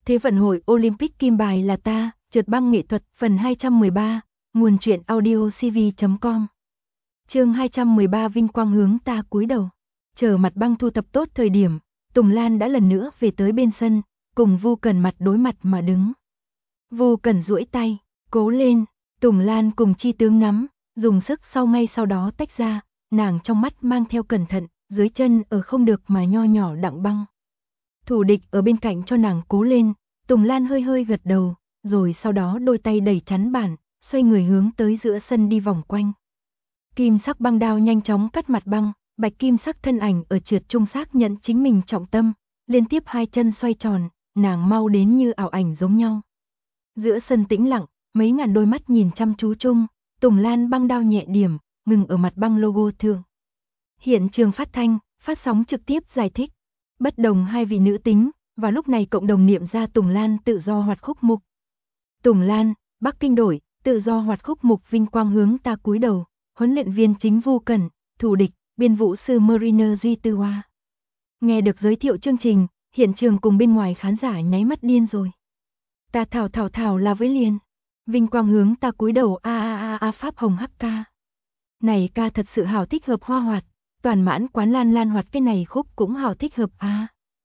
Thế vận hội Olympic kim bài là ta, trượt băng nghệ thuật phần 213, nguồn truyện audio cv.com. Chương 213 vinh quang hướng ta cúi đầu. Chờ mặt băng thu thập tốt thời điểm, Tùng Lan đã lần nữa về tới bên sân, cùng Vu Cẩn mặt đối mặt mà đứng. Vu Cẩn duỗi tay, cố lên, Tùng Lan cùng Chi Tướng nắm, dùng sức ngay sau đó tách ra, nàng trong mắt mang theo cẩn thận, dưới chân ở không được mà nho nhỏ đặng băng. Thủ địch ở bên cạnh cho nàng cố lên, Tùng Lan hơi hơi gật đầu, rồi sau đó đôi tay đẩy chắn bàn, xoay người hướng tới giữa sân đi vòng quanh. Kim sắc băng đao nhanh chóng cắt mặt băng, bạch kim sắc thân ảnh ở trượt trung xác nhận chính mình trọng tâm, liên tiếp hai chân xoay tròn, nàng mau đến như ảo ảnh giống nhau. Giữa sân tĩnh lặng, mấy ngàn đôi mắt nhìn chăm chú chung, Tùng Lan băng đao nhẹ điểm, ngừng ở mặt băng logo thượng. Hiện trường phát thanh, phát sóng trực tiếp giải thích. Bất đồng hai vị nữ tính, và lúc này cộng đồng niệm ra Tùng Lan tự do hoạt khúc mục. Tùng Lan, Bắc Kinh đổi, tự do hoạt khúc mục vinh quang hướng ta cúi đầu, huấn luyện viên chính Vu Cẩn, thủ địch, biên vũ sư Mariner Duy Tư Hoa. Nghe được giới thiệu chương trình, hiện trường cùng bên ngoài khán giả nháy mắt điên rồi. Ta thảo là với liền. Vinh quang hướng ta cúi đầu a Pháp Hồng hắc ca. Này ca thật sự hảo thích hợp hoa hoạt, toàn mãn quán lan hoạt cái này khúc cũng hảo thích hợp a.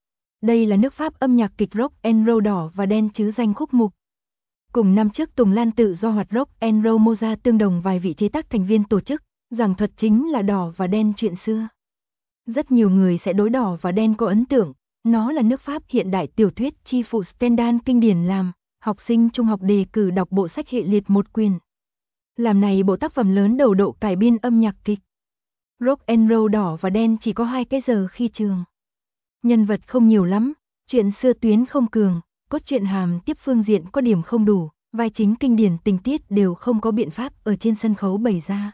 Đây là nước Pháp âm nhạc kịch rock and roll đỏ và đen chứ danh khúc mục. Cùng năm trước Tùng Lan tự do hoạt rock and roll Moza tương đồng vài vị chế tác thành viên tổ chức, giảng thuật chính là đỏ và đen chuyện xưa. Rất nhiều người sẽ đối đỏ và đen có ấn tượng, nó là nước Pháp hiện đại tiểu thuyết chi phụ Stendhal kinh điển làm, học sinh trung học đề cử đọc bộ sách hệ liệt một quyển. Làm này bộ tác phẩm lớn đầu độ cải biên âm nhạc kịch. Rock and roll đỏ và đen chỉ có 2 cái giờ khi trường. Nhân vật không nhiều lắm, chuyện xưa tuyến không cường, cốt truyện hàm tiếp phương diện có điểm không đủ, vai chính kinh điển tình tiết đều không có biện pháp ở trên sân khấu bày ra.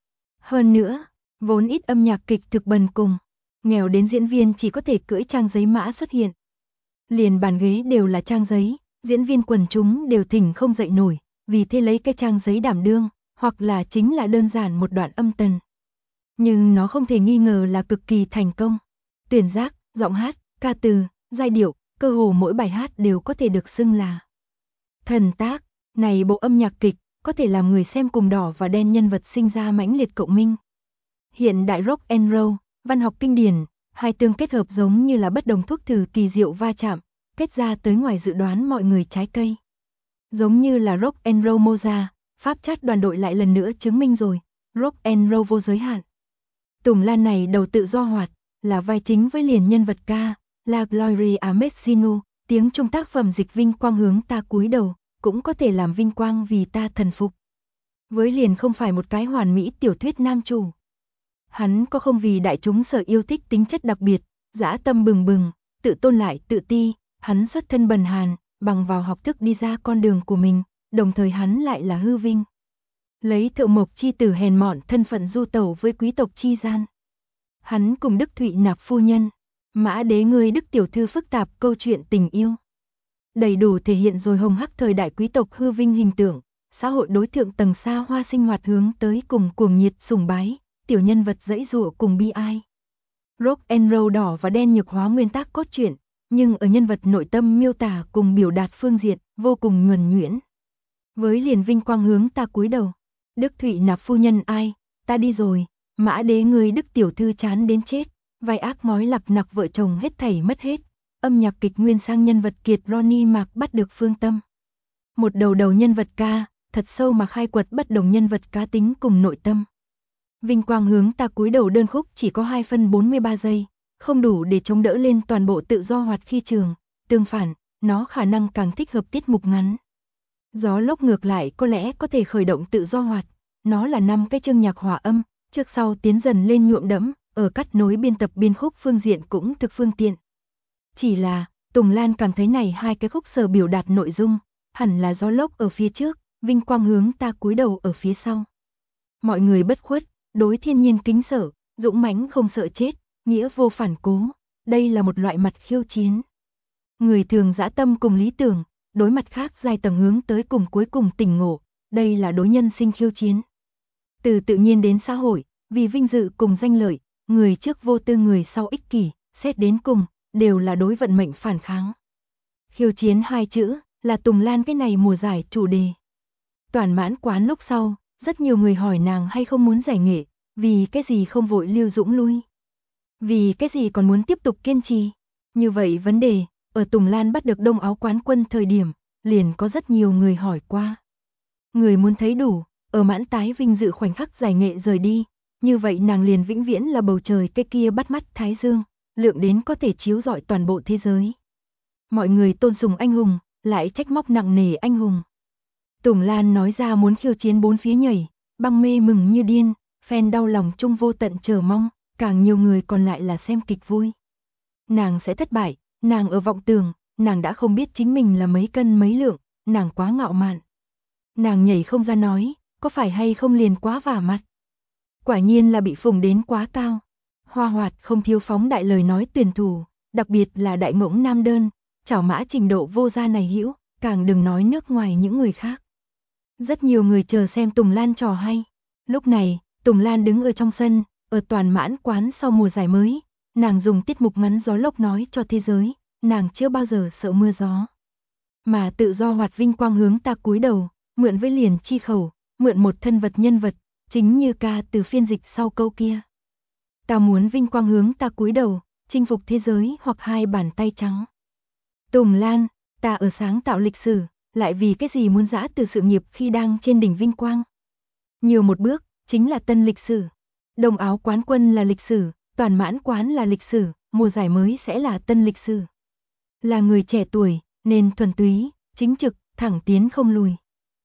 Hơn nữa, vốn ít âm nhạc kịch thực bần cùng, nghèo đến diễn viên chỉ có thể cưỡi trang giấy mã xuất hiện. Liền bàn ghế đều là trang giấy, diễn viên quần chúng đều thỉnh không dậy nổi, vì thế lấy cái trang giấy đảm đương, hoặc là chính là đơn giản một đoạn âm tần. Nhưng nó không thể nghi ngờ là cực kỳ thành công. Tuyển giác, giọng hát, ca từ, giai điệu, cơ hồ mỗi bài hát đều có thể được xưng là thần tác. Này bộ âm nhạc kịch có thể làm người xem cùng đỏ và đen nhân vật sinh ra mãnh liệt cộng minh. Hiện đại rock and roll, văn học kinh điển, hai tương kết hợp giống như là bất đồng thuốc thử kỳ diệu va chạm, kết ra tới ngoài dự đoán mọi người trái cây. Giống như là rock and roll Moza, Pháp chart đoàn đội lại lần nữa chứng minh rồi, rock and roll vô giới hạn. Tùng Lan này đầu tự do hoạt, là vai chính với liền nhân vật ca, La Gloria a Messino, tiếng Trung tác phẩm dịch vinh quang hướng ta cúi đầu, cũng có thể làm vinh quang vì ta thần phục. Với liền không phải một cái hoàn mỹ tiểu thuyết nam chủ. Hắn có không vì đại chúng sở yêu thích tính chất đặc biệt, dã tâm bừng bừng, tự tôn lại tự ti, hắn xuất thân bần hàn, bằng vào học thức đi ra con đường của mình, đồng thời hắn lại là hư vinh. Lấy thợ mộc chi tử hèn mọn thân phận du tẩu với quý tộc chi gian. Hắn cùng Đức Thụy Nạp phu nhân, Mã Đế người Đức tiểu thư phức tạp câu chuyện tình yêu. Đầy đủ thể hiện rồi hồng hắc thời đại quý tộc hư vinh hình tượng, xã hội đối thượng tầng xa hoa sinh hoạt hướng tới cùng cuồng nhiệt sùng bái, tiểu nhân vật dãy dụa cùng bi ai. Rock and roll đỏ và đen nhược hóa nguyên tắc cốt truyện, nhưng ở nhân vật nội tâm miêu tả cùng biểu đạt phương diện vô cùng nhuần nhuyễn. Với liền vinh quang hướng ta cúi đầu, Đức Thụy Nạp phu nhân ai, ta đi rồi, Mã Đế người Đức tiểu thư chán đến chết, vai ác mói lặc nặc vợ chồng hết thảy mất hết, âm nhạc kịch nguyên sang nhân vật kiệt Ronnie Mạc bắt được phương tâm. Một đầu nhân vật ca, thật sâu mà khai quật bất đồng nhân vật cá tính cùng nội tâm. Vinh quang hướng ta cúi đầu đơn khúc chỉ có 2 phân 43 giây, không đủ để chống đỡ lên toàn bộ tự do hoạt khi trường, tương phản, nó khả năng càng thích hợp tiết mục ngắn. Gió lốc ngược lại có lẽ có thể khởi động tự do hoạt, nó là 5 cái chương nhạc hòa âm, trước sau tiến dần lên nhuộm đẫm, ở cắt nối biên tập biên khúc phương diện cũng thực phương tiện. Chỉ là, Tùng Lan cảm thấy này 2 cái khúc sở biểu đạt nội dung, hẳn là gió lốc ở phía trước, vinh quang hướng ta cúi đầu ở phía sau. Mọi người bất khuất, đối thiên nhiên kính sợ, dũng mãnh không sợ chết, nghĩa vô phản cố, đây là một loại mặt khiêu chiến. Người thường dã tâm cùng lý tưởng, đối mặt khác dài tầng hướng tới cùng cuối cùng tỉnh ngộ, đây là đối nhân sinh khiêu chiến. Từ tự nhiên đến xã hội, vì vinh dự cùng danh lợi, người trước vô tư người sau ích kỷ, xét đến cùng, đều là đối vận mệnh phản kháng. Khiêu chiến hai chữ là Tùng Lan cái này mùa giải chủ đề. Toàn mãn quán lúc sau, rất nhiều người hỏi nàng hay không muốn giải nghệ, vì cái gì không vội lưu dũng lui. Vì cái gì còn muốn tiếp tục kiên trì. Như vậy vấn đề, ở Tùng Lan bắt được đông áo quán quân thời điểm, liền có rất nhiều người hỏi qua. Người muốn thấy đủ, ở mãn tái vinh dự khoảnh khắc giải nghệ rời đi, như vậy nàng liền vĩnh viễn là bầu trời cái kia bắt mắt thái dương, lượng đến có thể chiếu rọi toàn bộ thế giới. Mọi người tôn sùng anh hùng, lại trách móc nặng nề anh hùng. Tùng Lan nói ra muốn khiêu chiến bốn phía nhảy, băng mê mừng như điên, fan đau lòng chung vô tận chờ mong, càng nhiều người còn lại là xem kịch vui. Nàng sẽ thất bại, nàng ở vọng tường, nàng đã không biết chính mình là mấy cân mấy lượng, nàng quá ngạo mạn. Nàng nhảy không ra nói, có phải hay không liền quá vả mặt. Quả nhiên là bị phùng đến quá cao. Hoa Hoạt không thiếu phóng đại lời nói tuyển thủ, đặc biệt là đại ngỗng nam đơn, chảo mã trình độ vô gia này hữu, càng đừng nói nước ngoài những người khác. Rất nhiều người chờ xem Tùng Lan trò hay. Lúc này, Tùng Lan đứng ở trong sân, ở toàn mãn quán sau mùa giải mới, nàng dùng tiết mục ngắn gió lốc nói cho thế giới, nàng chưa bao giờ sợ mưa gió. Mà tự do hoạt vinh quang hướng ta cúi đầu, mượn với liền chi khẩu, mượn một thân vật nhân vật, chính như ca từ phiên dịch sau câu kia. Ta muốn vinh quang hướng ta cúi đầu, chinh phục thế giới hoặc hai bàn tay trắng. Tùng Lan, ta ở sáng tạo lịch sử, lại vì cái gì muốn giã từ sự nghiệp khi đang trên đỉnh vinh quang. Nhiều một bước, chính là tân lịch sử. Đồng áo quán quân là lịch sử, toàn mãn quán là lịch sử, mùa giải mới sẽ là tân lịch sử. Là người trẻ tuổi, nên thuần túy, chính trực, thẳng tiến không lùi.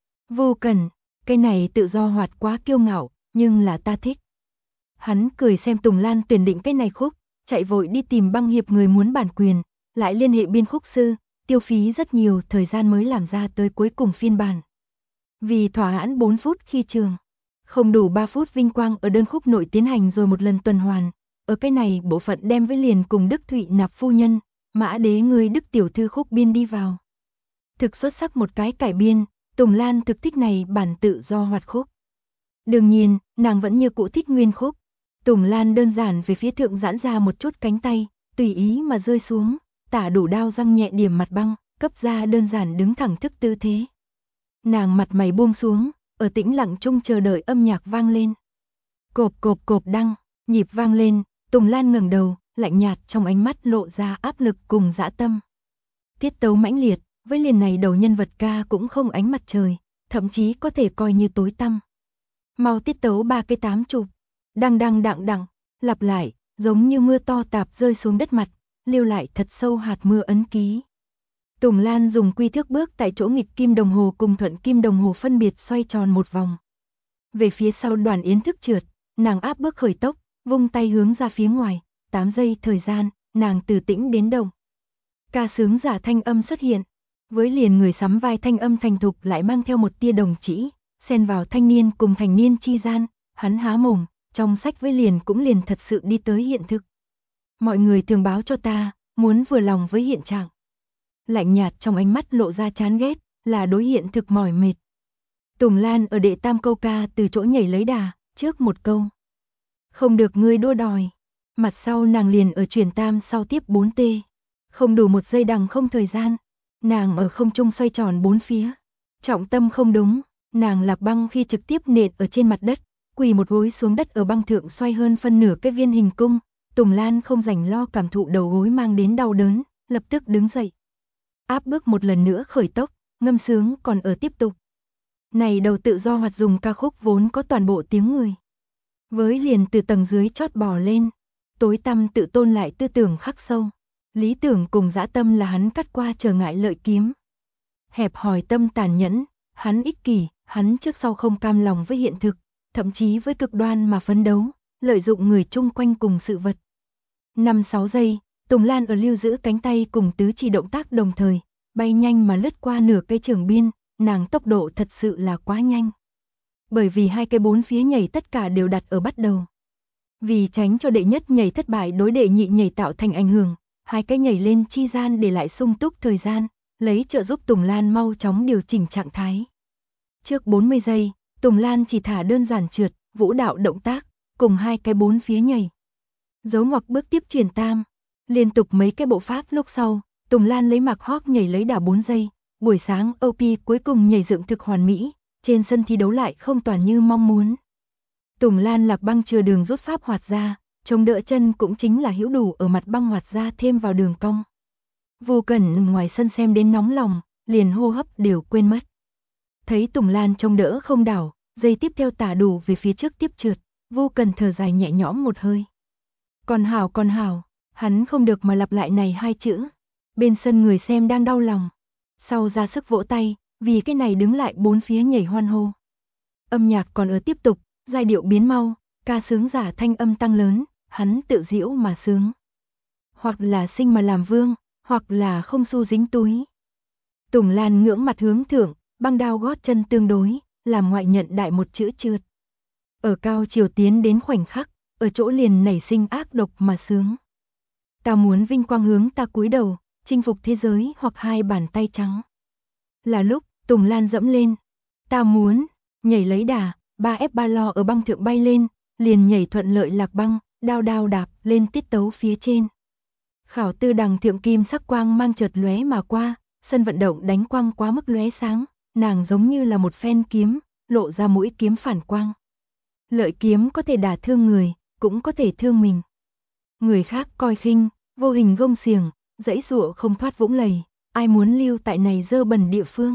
Vô cần, cái này tự do hoạt quá kiêu ngạo, nhưng là ta thích. Hắn cười xem Tùng Lan tuyển định cái này khúc, chạy vội đi tìm băng hiệp người muốn bản quyền, lại liên hệ biên khúc sư, tiêu phí rất nhiều thời gian mới làm ra tới cuối cùng phiên bản. Vì thỏa mãn 4 phút khi trường, không đủ 3 phút vinh quang ở đơn khúc nội tiến hành rồi một lần tuần hoàn, ở cái này bộ phận đem với liền cùng Đức Thụy Nạp phu nhân, Mã Đế người Đức tiểu thư khúc biên đi vào. Thực xuất sắc một cái cải biên, Tùng Lan thực thích này bản tự do hoạt khúc. Đương nhiên, nàng vẫn như cũ thích nguyên khúc. Tùng Lan đơn giản về phía thượng giãn ra một chút cánh tay, tùy ý mà rơi xuống, tả đủ đao răng nhẹ điểm mặt băng, cấp ra đơn giản đứng thẳng thức tư thế. Nàng mặt mày buông xuống, ở tĩnh lặng chung chờ đợi âm nhạc vang lên. Cộp cộp cộp đăng, nhịp vang lên, Tùng Lan ngẩng đầu, lạnh nhạt trong ánh mắt lộ ra áp lực cùng dã tâm. Tiết tấu mãnh liệt, với liền này đầu nhân vật ca cũng không ánh mặt trời, thậm chí có thể coi như tối tăm. Mau tiết tấu 3 cái 8 chục, đăng đăng đặng đặng, lặp lại, giống như mưa to tạp rơi xuống đất mặt, lưu lại thật sâu hạt mưa ấn ký. Tùng Lan dùng quy thước bước tại chỗ nghịch kim đồng hồ cùng thuận kim đồng hồ phân biệt xoay tròn một vòng. Về phía sau Đoàn Yến thức trượt, nàng áp bước khởi tốc, vung tay hướng ra phía ngoài, 8 giây thời gian, nàng từ tĩnh đến động. Ca sướng giả thanh âm xuất hiện, với liền người sắm vai thanh âm thành thục lại mang theo một tia đồng chỉ, xen vào thanh niên cùng thành niên chi gian, hắn há mồm, trong sách với liền cũng liền thật sự đi tới hiện thực. Mọi người thường báo cho ta, muốn vừa lòng với hiện trạng. Lạnh nhạt trong ánh mắt lộ ra chán ghét, là đối hiện thực mỏi mệt. Tùng Lan ở đệ tam câu ca từ chỗ nhảy lấy đà, trước một câu. Không được ngươi đua đòi. Mặt sau nàng liền ở chuyển tam sau tiếp 4T. Không đủ 1 giây đằng không thời gian. Nàng ở không trung xoay tròn 4 phía. Trọng tâm không đúng, nàng lạc băng khi trực tiếp nện ở trên mặt đất, quỳ một gối xuống đất ở băng thượng xoay hơn phân nửa cái viên hình cung. Tùng Lan không rảnh lo cảm thụ đầu gối mang đến đau đớn, lập tức đứng dậy. Áp bước một lần nữa khởi tốc, ngâm sướng còn ở tiếp tục. Này đầu tự do hoạt dùng ca khúc vốn có toàn bộ tiếng người. Với liền từ tầng dưới chót bò lên, tối tăm tự tôn lại tư tưởng khắc sâu. Lý tưởng cùng dã tâm là hắn cắt qua trở ngại lợi kiếm. Hẹp hòi tâm tàn nhẫn, hắn ích kỷ, hắn trước sau không cam lòng với hiện thực, thậm chí với cực đoan mà phấn đấu, lợi dụng người chung quanh cùng sự vật. 5-6 giây, Tùng Lan ở lưu giữ cánh tay cùng tứ chỉ động tác đồng thời, bay nhanh mà lướt qua nửa cây trường biên, nàng tốc độ thật sự là quá nhanh. Bởi vì hai cái 4 phía nhảy tất cả đều đặt ở bắt đầu. Vì tránh cho đệ nhất nhảy thất bại đối đệ nhị nhảy tạo thành ảnh hưởng, hai cái nhảy lên chi gian để lại sung túc thời gian, lấy trợ giúp Tùng Lan mau chóng điều chỉnh trạng thái. Trước 40 giây, Tùng Lan chỉ thả đơn giản trượt, vũ đạo động tác, cùng hai cái 4 phía nhảy. Dấu ngoặc bước tiếp chuyển tam, liên tục mấy cái bộ pháp lúc sau, Tùng Lan lấy mặc hóp nhảy lấy đà 4 giây, buổi sáng OP cuối cùng nhảy dựng thực hoàn mỹ, trên sân thi đấu lại không toàn như mong muốn. Tùng Lan Lạc Băng chừa đường rút pháp hoạt ra, chống đỡ chân cũng chính là hữu đủ ở mặt băng hoạt ra thêm vào đường cong. Vô Cẩn ngoài sân xem đến nóng lòng, liền hô hấp đều quên mất. Thấy Tùng Lan chống đỡ không đảo, giây tiếp theo tả đủ về phía trước tiếp trượt, Vô Cần thở dài nhẹ nhõm một hơi. Còn hảo, hắn không được mà lặp lại này hai chữ. Bên sân người xem đang đau lòng. Sau ra sức vỗ tay, vì cái này đứng lại bốn phía nhảy hoan hô. Âm nhạc còn ở tiếp tục, giai điệu biến mau, ca sướng giả thanh âm tăng lớn, hắn tự giễu mà sướng. Hoặc là sinh mà làm vương, hoặc là không xu dính túi. Tùng Lan ngưỡng mặt hướng thượng, băng đao gót chân tương đối, làm ngoại nhận đại một chữ trượt. Ở cao chiều tiến đến khoảnh khắc, ở chỗ liền nảy sinh ác độc mà sướng. Ta muốn vinh quang hướng ta cúi đầu, chinh phục thế giới hoặc hai bàn tay trắng. Là lúc, Tùng Lan dẫm lên. Ta muốn, nhảy lấy đà, 3F3 lo ở băng thượng bay lên, liền nhảy thuận lợi lạc băng, đao đao đạp lên tiết tấu phía trên. Khảo tư đằng thượng kim sắc quang mang chợt lóe mà qua, sân vận động đánh quang quá mức lóe sáng, nàng giống như là một phen kiếm, lộ ra mũi kiếm phản quang. Lợi kiếm có thể đả thương người, cũng có thể thương mình. Người khác coi khinh, vô hình gông xiềng, dãy dụa không thoát vũng lầy, ai muốn lưu tại này dơ bẩn địa phương.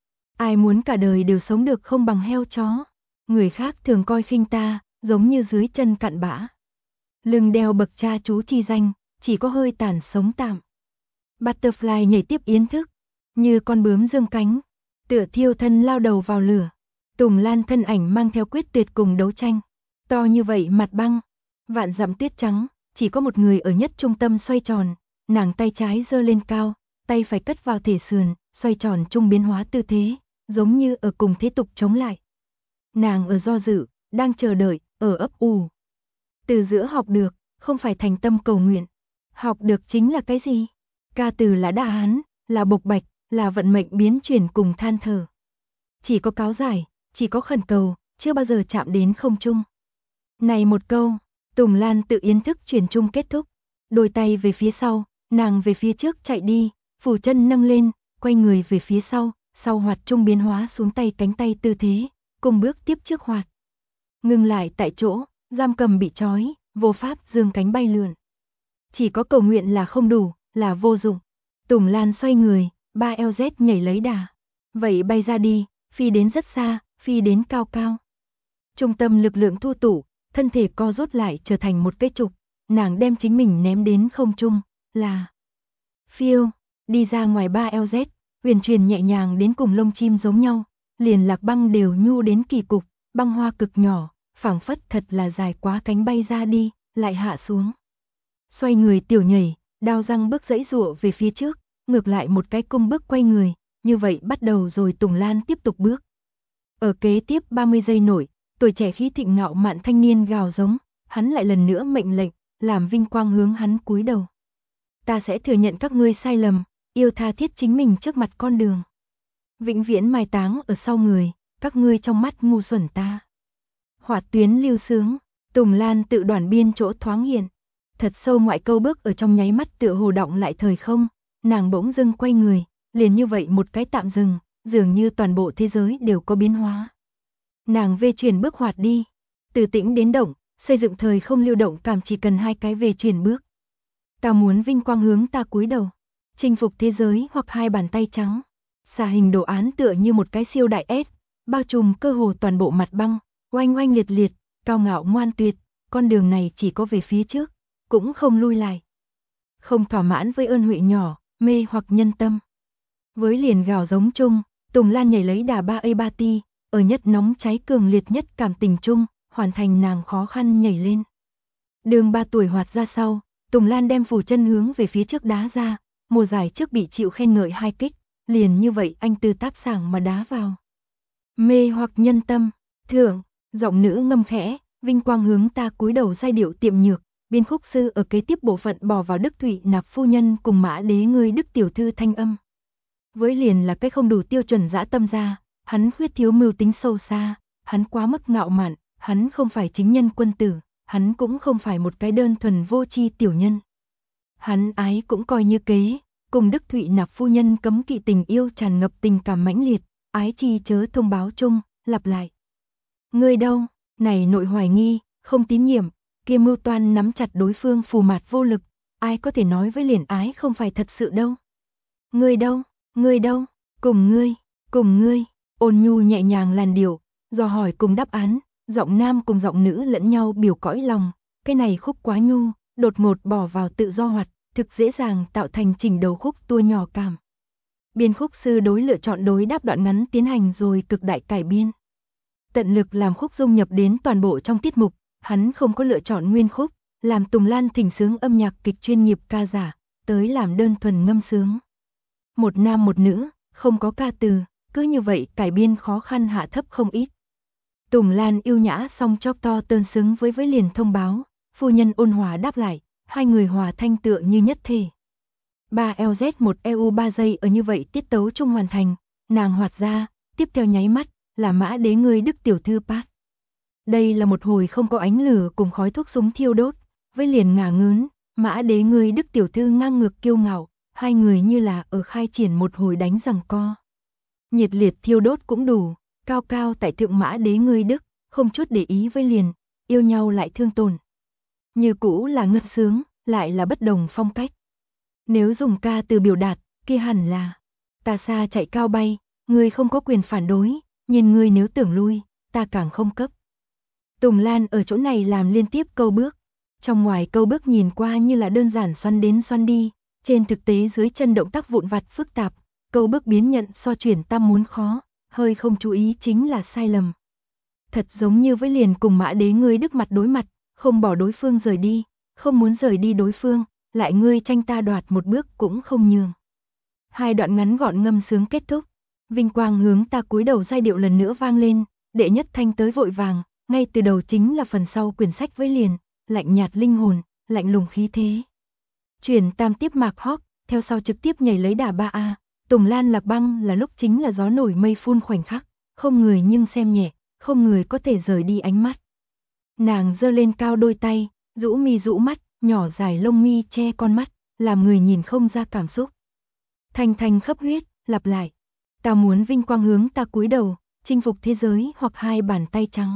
Ai muốn cả đời đều sống được không bằng heo chó. Người khác thường coi khinh ta, giống như dưới chân cặn bã. Lưng đeo bậc cha chú chi danh, chỉ có hơi tàn sống tạm. Butterfly nhảy tiếp yến thức, như con bướm dương cánh, tựa thiêu thân lao đầu vào lửa. Tùng Lan thân ảnh mang theo quyết tuyệt cùng đấu tranh. To như vậy mặt băng, vạn dặm tuyết trắng, chỉ có một người ở nhất trung tâm xoay tròn, nàng tay trái giơ lên cao, tay phải cất vào thể sườn, xoay tròn trung biến hóa tư thế, giống như ở cùng thế tục chống lại. Nàng ở do dự, đang chờ đợi, ở ấp ủ. Từ giữa học được, không phải thành tâm cầu nguyện. Học được chính là cái gì? Ca từ là đa hán, là bộc bạch, là vận mệnh biến chuyển cùng than thở. Chỉ có cáo giải, chỉ có khẩn cầu, chưa bao giờ chạm đến không trung. Này một câu, Tùng Lan tự yến thức chuyển trung kết thúc. Đôi tay về phía sau, nàng về phía trước chạy đi, phủ chân nâng lên, quay người về phía sau hoạt trung biến hóa xuống tay cánh tay tư thế, cùng bước tiếp trước hoạt. Ngừng lại tại chỗ, giam cầm bị trói, vô pháp dương cánh bay lượn. Chỉ có cầu nguyện là không đủ, là vô dụng. Tùng Lan xoay người, 3LZ nhảy lấy đà. Vậy bay ra đi, phi đến rất xa, phi đến cao cao. Trung tâm lực lượng thu tụ, thân thể co rút lại trở thành một cái trục, nàng đem chính mình ném đến không trung, là phiêu, đi ra ngoài 3LZ, huyền truyền nhẹ nhàng đến cùng lông chim giống nhau, liền lạc băng đều nhu đến kỳ cục, băng hoa cực nhỏ, phảng phất thật là dài quá cánh bay ra đi, lại hạ xuống. Xoay người tiểu nhảy, đao răng bước dãy dụa về phía trước, ngược lại một cái cung bước quay người, như vậy bắt đầu rồi Tùng Lan tiếp tục bước. Ở kế tiếp 30 giây nổi, tuổi trẻ khí thịnh ngạo mạn thanh niên gào giống, hắn lại lần nữa mệnh lệnh, làm vinh quang hướng hắn cúi đầu. Ta sẽ thừa nhận các ngươi sai lầm, yêu tha thiết chính mình trước mặt con đường. Vĩnh viễn mai táng ở sau người, các ngươi trong mắt ngu xuẩn ta. Hỏa tuyến lưu sướng, Tùng Lan tự đoản biên chỗ thoáng hiện. Thật sâu ngoại câu bước ở trong nháy mắt tựa hồ động lại thời không, nàng bỗng dưng quay người, liền như vậy một cái tạm dừng, dường như toàn bộ thế giới đều có biến hóa. Nàng về chuyển bước hoạt đi, từ tĩnh đến động, xây dựng thời không lưu động cảm chỉ cần hai cái về chuyển bước. Ta muốn vinh quang hướng ta cúi đầu, chinh phục thế giới hoặc hai bàn tay trắng. Xà hình đồ án tựa như một cái siêu đại S, bao trùm cơ hồ toàn bộ mặt băng, oanh oanh liệt liệt, cao ngạo ngoan tuyệt, con đường này chỉ có về phía trước, cũng không lui lại. Không thỏa mãn với ơn huệ nhỏ, mê hoặc nhân tâm. Với liền gào giống chung, Tùng Lan nhảy lấy đà 3A3 ti, ở nhất nóng cháy cường liệt nhất cảm tình chung, hoàn thành nàng khó khăn nhảy lên. Đường 3 tuổi hoạt ra sau, Tùng Lan đem phủ chân hướng về phía trước đá ra, mùa giải trước bị chịu khen ngợi hai kích, liền như vậy anh tư táp sảng mà đá vào. Mê hoặc nhân tâm, thượng, giọng nữ ngâm khẽ, vinh quang hướng ta cúi đầu giai điệu tiệm nhược, biên khúc sư ở kế tiếp bộ phận bỏ vào Đức Thụy Nạp phu nhân cùng Mã Đế ngươi Đức tiểu thư thanh âm. Với liền là cái không đủ tiêu chuẩn dã tâm ra, hắn khuyết thiếu mưu tính sâu xa, hắn quá mức ngạo mạn, hắn không phải chính nhân quân tử, hắn cũng không phải một cái đơn thuần vô tri tiểu nhân. Hắn ái cũng coi như kế, cùng Đức Thụy Nạp phu nhân cấm kỵ tình yêu tràn ngập tình cảm mãnh liệt, ái chi chớ thông báo chung, lặp lại. Ngươi đâu, này nội hoài nghi, không tín nhiệm, kia mưu toan nắm chặt đối phương phù mạt vô lực, ai có thể nói với liền ái không phải thật sự đâu. Ngươi đâu, cùng ngươi, ôn nhu nhẹ nhàng làn điệu, dò hỏi cùng đáp án, giọng nam cùng giọng nữ lẫn nhau biểu cõi lòng, cái này khúc quá nhu, đột ngột bỏ vào tự do hoạt, thực dễ dàng tạo thành chỉnh đầu khúc tua nhỏ cảm. Biên khúc sư đối lựa chọn đối đáp đoạn ngắn tiến hành rồi cực đại cải biên. Tận lực làm khúc dung nhập đến toàn bộ trong tiết mục, hắn không có lựa chọn nguyên khúc, làm Tùng Lan thỉnh sướng âm nhạc kịch chuyên nghiệp ca giả, tới làm đơn thuần ngâm sướng. Một nam một nữ, không có ca từ, cứ như vậy cải biên khó khăn hạ thấp không ít. Tùng Lan yêu nhã song chóp to tơn xứng với liền thông báo, phu nhân ôn hòa đáp lại, hai người hòa thanh tựa như nhất thể. 3LZ 1 EU 3 giây ở như vậy tiết tấu chung hoàn thành, nàng hoạt ra, tiếp theo nháy mắt, là Mã Đế ngươi Đức tiểu thư part. Đây là một hồi không có ánh lửa cùng khói thuốc súng thiêu đốt, với liền ngả ngớn, Mã Đế ngươi Đức tiểu thư ngang ngược kiêu ngạo, hai người như là ở khai triển một hồi đánh giằng co. Nhiệt liệt thiêu đốt cũng đủ, cao cao tại thượng Mã Đế ngươi Đức, không chút để ý với liền, yêu nhau lại thương tổn. Như cũ là ngất sướng, lại là bất đồng phong cách. Nếu dùng ca từ biểu đạt, kia hẳn là ta xa chạy cao bay, ngươi không có quyền phản đối, nhìn ngươi nếu tưởng lui, ta càng không cấp. Tùng Lan ở chỗ này làm liên tiếp câu bước, trong ngoài câu bước nhìn qua như là đơn giản xoắn đến xoắn đi, trên thực tế dưới chân động tác vụn vặt phức tạp, câu bước biến nhận so chuyển tam muốn khó, hơi không chú ý chính là sai lầm. Thật giống như với liền cùng Mã Đế ngươi Đức mặt đối mặt, không bỏ đối phương rời đi, không muốn rời đi đối phương, lại ngươi tranh ta đoạt một bước cũng không nhường. Hai đoạn ngắn gọn ngâm sướng kết thúc, vinh quang hướng ta cúi đầu giai điệu lần nữa vang lên, đệ nhất thanh tới vội vàng, ngay từ đầu chính là phần sau quyển sách với liền, lạnh nhạt linh hồn, lạnh lùng khí thế. Chuyển tam tiếp mạc hót, theo sau trực tiếp nhảy lấy đà 3A, Tùng Lan Lạc Băng là lúc chính là gió nổi mây phun khoảnh khắc, không người nhưng xem nhẹ, không người có thể rời đi ánh mắt. Nàng giơ lên cao đôi tay, rũ mi rũ mắt, nhỏ dài lông mi che con mắt, làm người nhìn không ra cảm xúc. Thanh thanh khấp huyết, lặp lại. Ta muốn vinh quang hướng ta cúi đầu, chinh phục thế giới hoặc hai bàn tay trắng.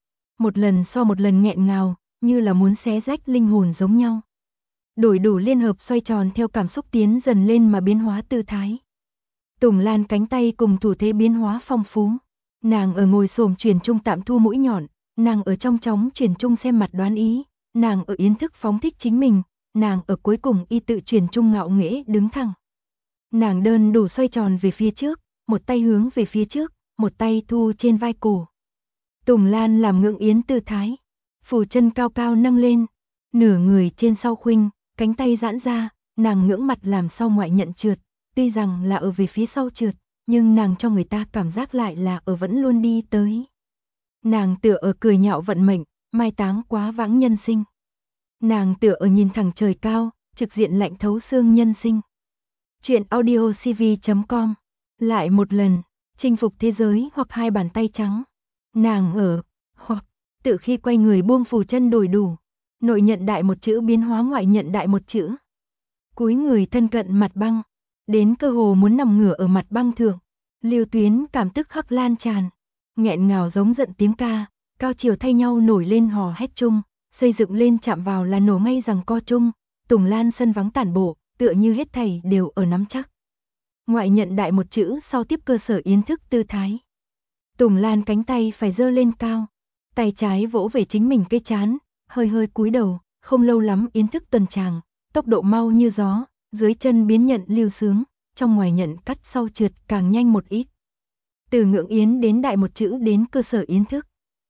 Một lần so một lần nghẹn ngào, như là muốn xé rách linh hồn giống nhau. Đổi đủ liên hợp xoay tròn theo cảm xúc tiến dần lên mà biến hóa tư thái. Tùng Lan cánh tay cùng thủ thế biến hóa phong phú. Nàng ở ngồi xổm truyền trung tạm thu mũi nhọn, nàng ở trong chóng truyền trung xem mặt đoán ý, nàng ở yến thức phóng thích chính mình, nàng ở cuối cùng y tự truyền trung ngạo nghễ đứng thẳng. Nàng đơn đủ xoay tròn về phía trước, một tay hướng về phía trước, một tay thu trên vai cổ. Tùng Lan làm ngưỡng yến tư thái, phủ chân cao cao nâng lên, nửa người trên sau khuynh, cánh tay giãn ra, nàng ngưỡng mặt làm sau ngoại nhận trượt, tuy rằng là ở về phía sau trượt, nhưng nàng cho người ta cảm giác lại là ở vẫn luôn đi tới. Nàng tựa ở cười nhạo vận mệnh, mai táng quá vãng nhân sinh. Nàng tựa ở nhìn thẳng trời cao, trực diện lạnh thấu xương nhân sinh. Chuyện audio cv.com. Lại một lần, chinh phục thế giới hoặc hai bàn tay trắng. Nàng ở, hoặc, tự khi quay người buông phủ chân đổi đủ. Nội nhận đại một chữ biến hóa ngoại nhận đại một chữ. Cúi người thân cận mặt băng, đến cơ hồ muốn nằm ngửa ở mặt băng thượng. Lưu tuyến cảm tức khắc lan tràn, nghẹn ngào giống giận tiếng ca, cao chiều thay nhau nổi lên hò hét chung, xây dựng lên chạm vào là nổ ngay rằng co chung, Tùng Lan sân vắng tản bộ, tựa như hết thảy đều ở nắm chắc. Ngoại nhận đại một chữ sau tiếp cơ sở yến thức tư thái. Tùng Lan cánh tay phải giơ lên cao, tay trái vỗ về chính mình cái chán, hơi hơi cúi đầu, không lâu lắm yến thức tuần tràng, tốc độ mau như gió, dưới chân biến nhận lưu sướng, trong ngoài nhận cắt sau trượt càng nhanh một ít. Từ ngưỡng yến đến đại một chữ đến cơ sở yến thức.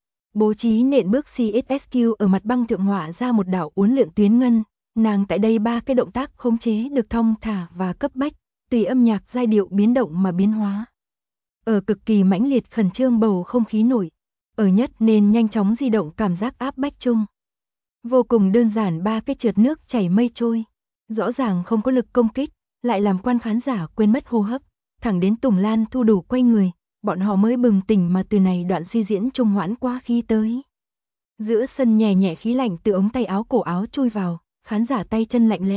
Bố trí nện bước CSSQ ở mặt băng thượng họa ra một đảo uốn lượn tuyến ngân, nàng tại đây ba cái động tác khống chế được thong thả và cấp bách, tùy âm nhạc giai điệu biến động mà biến hóa. Ở cực kỳ mãnh liệt khẩn trương bầu không khí nổi, ở nhất nên nhanh chóng di động cảm giác áp bách chung. Vô cùng đơn giản ba cái trượt nước chảy mây trôi, rõ ràng không có lực công kích, lại làm quan khán giả quên mất hô hấp, thẳng đến Tùng Lan thu đủ quay người, bọn họ mới bừng tỉnh mà từ này đoạn suy diễn trung hoãn quá khí tới. Giữa sân nhẹ nhẹ khí lạnh từ ống tay áo cổ áo chui vào, khán giả tay chân lạnh lẽo,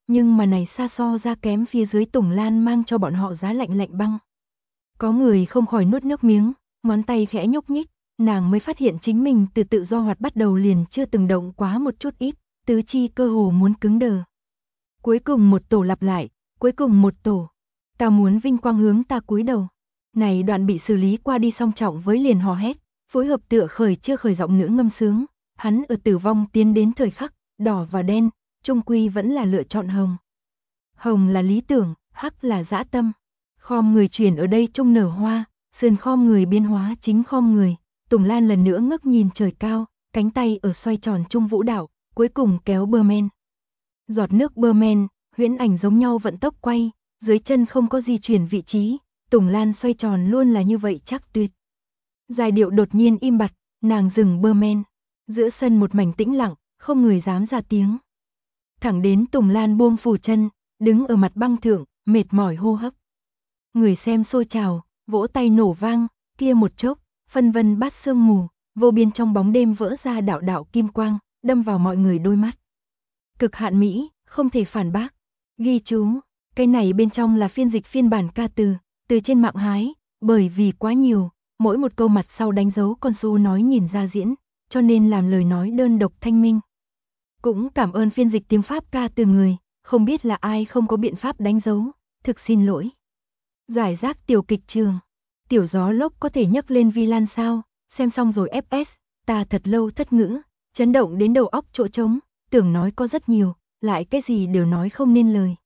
nhưng mà này xa so ra kém phía dưới Tùng Lan mang cho bọn họ giá lạnh lạnh băng. Có người không khỏi nuốt nước miếng, ngón tay khẽ nhúc nhích, nàng mới phát hiện chính mình từ tự do hoạt bắt đầu liền chưa từng động quá một chút ít, tứ chi cơ hồ muốn cứng đờ. Cuối cùng một tổ lặp lại, cuối cùng một tổ. Ta muốn vinh quang hướng ta cúi đầu. Này đoạn bị xử lý qua đi song trọng với liền hò hét, phối hợp tựa khởi chưa khởi giọng nữ ngâm sướng, hắn ở tử vong tiến đến thời khắc, đỏ và đen, chung quy vẫn là lựa chọn hồng. Hồng là lý tưởng, hắc là dã tâm. Khom người chuyển ở đây trung nở hoa, sườn khom người biến hóa chính khom người. Tùng Lan lần nữa ngước nhìn trời cao, cánh tay ở xoay tròn trung vũ đạo, cuối cùng kéo bơ men. Giọt nước bơ men, huyễn ảnh giống nhau vận tốc quay, dưới chân không có di chuyển vị trí, Tùng Lan xoay tròn luôn là như vậy chắc tuyệt. Giai điệu đột nhiên im bặt, nàng dừng bơ men. Giữa sân một mảnh tĩnh lặng, không người dám ra tiếng. Thẳng đến Tùng Lan buông phủ chân, đứng ở mặt băng thượng, mệt mỏi hô hấp. Người xem xôi trào, vỗ tay nổ vang, kia một chốc, phân vân bát sương mù, vô biên trong bóng đêm vỡ ra đạo đạo kim quang, đâm vào mọi người đôi mắt. Cực hạn mỹ, không thể phản bác. Ghi chú, cái này bên trong là phiên dịch phiên bản ca từ trên mạng hái, bởi vì quá nhiều, mỗi một câu mặt sau đánh dấu con số nói nhìn ra diễn, cho nên làm lời nói đơn độc thanh minh. Cũng cảm ơn phiên dịch tiếng Pháp ca từ người, không biết là ai không có biện pháp đánh dấu, thực xin lỗi. Giải rác tiểu kịch trường, tiểu gió lốc có thể nhấc lên vi lan sao, xem xong rồi FS, ta thật lâu thất ngữ, chấn động đến đầu óc chỗ trống, tưởng nói có rất nhiều, lại cái gì đều nói không nên lời.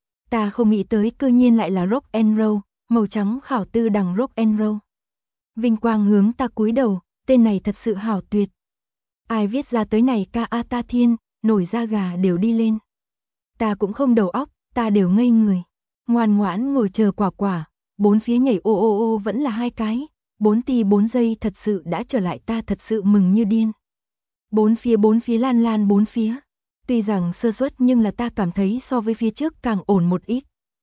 Ta không nghĩ tới cư nhiên lại là rock and roll, màu trắng khảo tư đằng rock and roll. Vinh quang hướng ta cúi đầu, tên này thật sự hảo tuyệt. Ai viết ra tới này ca a ta thiên, nổi da gà đều đi lên. Ta cũng không đầu óc, ta đều ngây người. Ngoan ngoãn ngồi chờ quả quả, bốn phía nhảy ô ô ô vẫn là hai cái, 4 ti 4 giây thật sự đã trở lại, ta thật sự mừng như điên. Bốn phía lan lan bốn phía. Tuy rằng sơ suất nhưng là ta cảm thấy so với phía trước càng ổn một ít.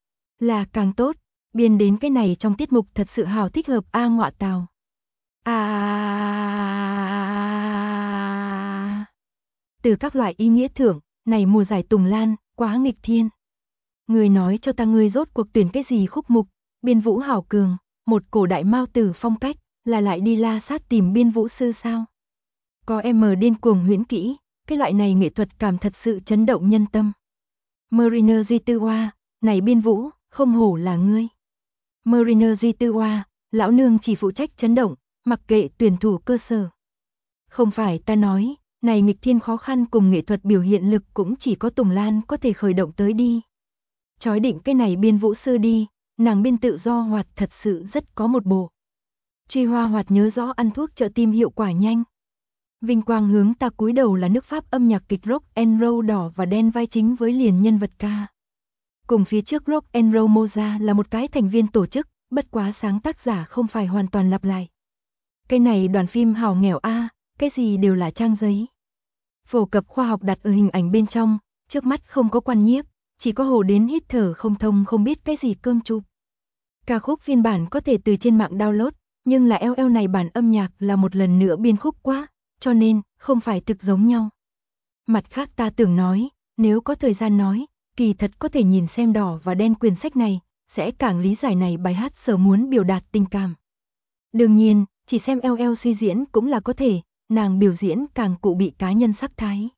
Là càng tốt, biên đến cái này trong tiết mục thật sự hào thích hợp a ngọa tào. Từ các loại ý nghĩa thưởng, này mùa giải Tùng Lan, quá nghịch thiên. Người nói cho ta ngươi rốt cuộc tuyển cái gì khúc mục, biên vũ hảo cường, một cổ đại mao tử phong cách, là lại đi la sát tìm biên vũ sư sao? Có em điên cuồng huyễn kỹ, cái loại này nghệ thuật cảm thật sự chấn động nhân tâm. Mariner Duy Tư Hoa, này biên vũ, không hổ là ngươi. Mariner Duy Tư Hoa, lão nương chỉ phụ trách chấn động, mặc kệ tuyển thủ cơ sở. Không phải ta nói, này nghịch thiên khó khăn cùng nghệ thuật biểu hiện lực cũng chỉ có Tùng Lan có thể khởi động tới đi. Chói định cái này biên vũ sư đi, nàng biên tự do hoạt thật sự rất có một bộ. Truy Hoa Hoạt nhớ rõ ăn thuốc trợ tim hiệu quả nhanh. Vinh quang hướng ta cúi đầu là nước Pháp âm nhạc kịch rock and roll đỏ và đen vai chính với liền nhân vật ca. Cùng phía trước rock and roll Moza là một cái thành viên tổ chức, bất quá sáng tác giả không phải hoàn toàn lặp lại. Cái này đoàn phim hào nghèo a, cái gì đều là trang giấy. Phổ cập khoa học đặt ở hình ảnh bên trong, trước mắt không có quan nhiếp, chỉ có hồ đến hít thở không thông không biết cái gì cơm chụp. Ca khúc phiên bản có thể từ trên mạng download, nhưng là LL này bản âm nhạc là một lần nữa biên khúc quá, cho nên không phải thực giống nhau. Mặt khác ta tưởng nói, nếu có thời gian nói, kỳ thật có thể nhìn xem đỏ và đen quyển sách này, sẽ càng lý giải này bài hát sở muốn biểu đạt tình cảm. Đương nhiên, chỉ xem LL suy diễn cũng là có thể, nàng biểu diễn càng cụ bị cá nhân sắc thái.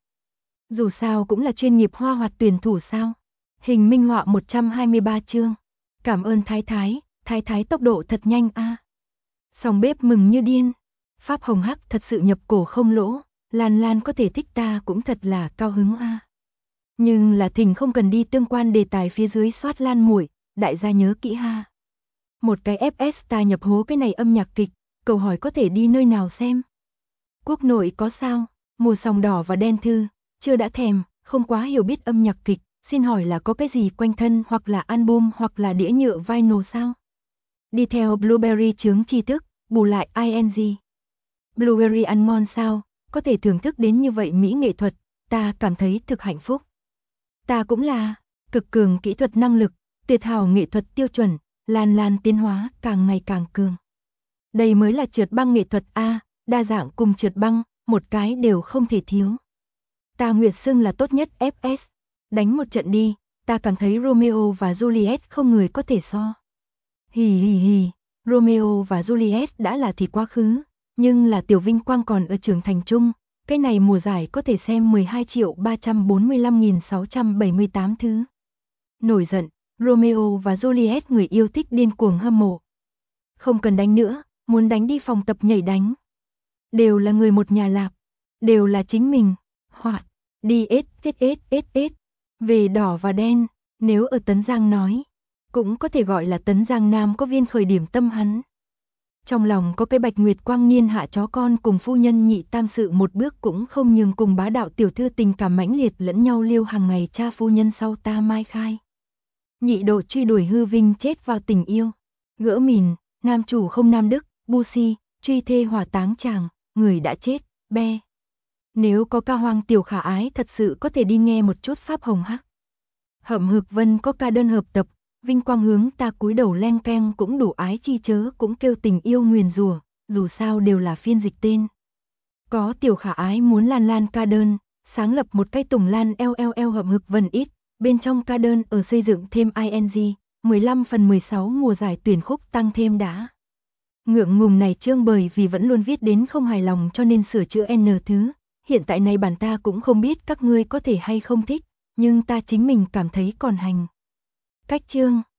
Dù sao cũng là chuyên nghiệp hoa hoạt tuyển thủ sao. Hình minh họa 123 chương. Cảm ơn thái thái tốc độ thật nhanh a. Sòng bếp mừng như điên. Pháp hồng hắc thật sự nhập cổ không lỗ, Lan Lan có thể thích ta cũng thật là cao hứng a. Nhưng là thỉnh không cần đi tương quan đề tài phía dưới soát Lan muội, đại gia nhớ kỹ ha. Một cái FS ta nhập hố cái này âm nhạc kịch, câu hỏi có thể đi nơi nào xem. Quốc nội có sao, mùa sòng đỏ và đen thư, chưa đã thèm, không quá hiểu biết âm nhạc kịch, xin hỏi là có cái gì quanh thân hoặc là album hoặc là đĩa nhựa vinyl sao? Đi theo Blueberry chướng tri thức, bù lại ing. Blueberry ăn ngon sao, có thể thưởng thức đến như vậy mỹ nghệ thuật, ta cảm thấy thực hạnh phúc. Ta cũng là, cực cường kỹ thuật năng lực, tuyệt hảo nghệ thuật tiêu chuẩn, Lan Lan tiến hóa càng ngày càng cường. Đây mới là trượt băng nghệ thuật a, đa dạng cùng trượt băng, một cái đều không thể thiếu. Ta nguyệt xưng là tốt nhất FS, đánh một trận đi, ta cảm thấy Romeo và Juliet không người có thể so. Hì hì hì, Romeo và Juliet đã là thì quá khứ, nhưng là Tiểu Vinh Quang còn ở trưởng thành chung, cái này mùa giải có thể xem 12.345.678 thứ. Nổi giận, Romeo và Juliet người yêu thích điên cuồng hâm mộ. Không cần đánh nữa, muốn đánh đi phòng tập nhảy đánh. Đều là người một nhà lạp, đều là chính mình, hoạt, đi ết, về đỏ và đen, nếu ở Tấn Giang nói, cũng có thể gọi là Tấn Giang Nam có viên khởi điểm tâm hắn. Trong lòng có cái Bạch Nguyệt Quang niên hạ chó con cùng phu nhân nhị tam sự một bước cũng không nhường cùng bá đạo tiểu thư tình cảm mãnh liệt lẫn nhau liêu hàng ngày cha phu nhân sau ta mai khai. Nhị độ truy đuổi hư vinh chết vào tình yêu, gỡ mìn, nam chủ không nam đức, bu si, truy thê hỏa táng chàng, người đã chết, be. Nếu có ca hoang tiểu khả ái thật sự có thể đi nghe một chút pháp hồng hắc. Hậm Hực Vân có ca đơn hợp tập, Vinh Quang hướng ta cúi đầu len keng cũng đủ ái chi chớ cũng kêu tình yêu nguyền rủa, dù sao đều là phiên dịch tên. Có tiểu khả ái muốn lan lan ca đơn, sáng lập một cái tùng lan LLL Hậm Hực Vân ít, bên trong ca đơn ở xây dựng thêm ing, 15/16 mùa giải tuyển khúc tăng thêm đã. Ngượng ngùng này chương bởi vì vẫn luôn viết đến không hài lòng cho nên sửa chữa N thứ, hiện tại này bản ta cũng không biết các ngươi có thể hay không thích, nhưng ta chính mình cảm thấy còn hành. Cách chương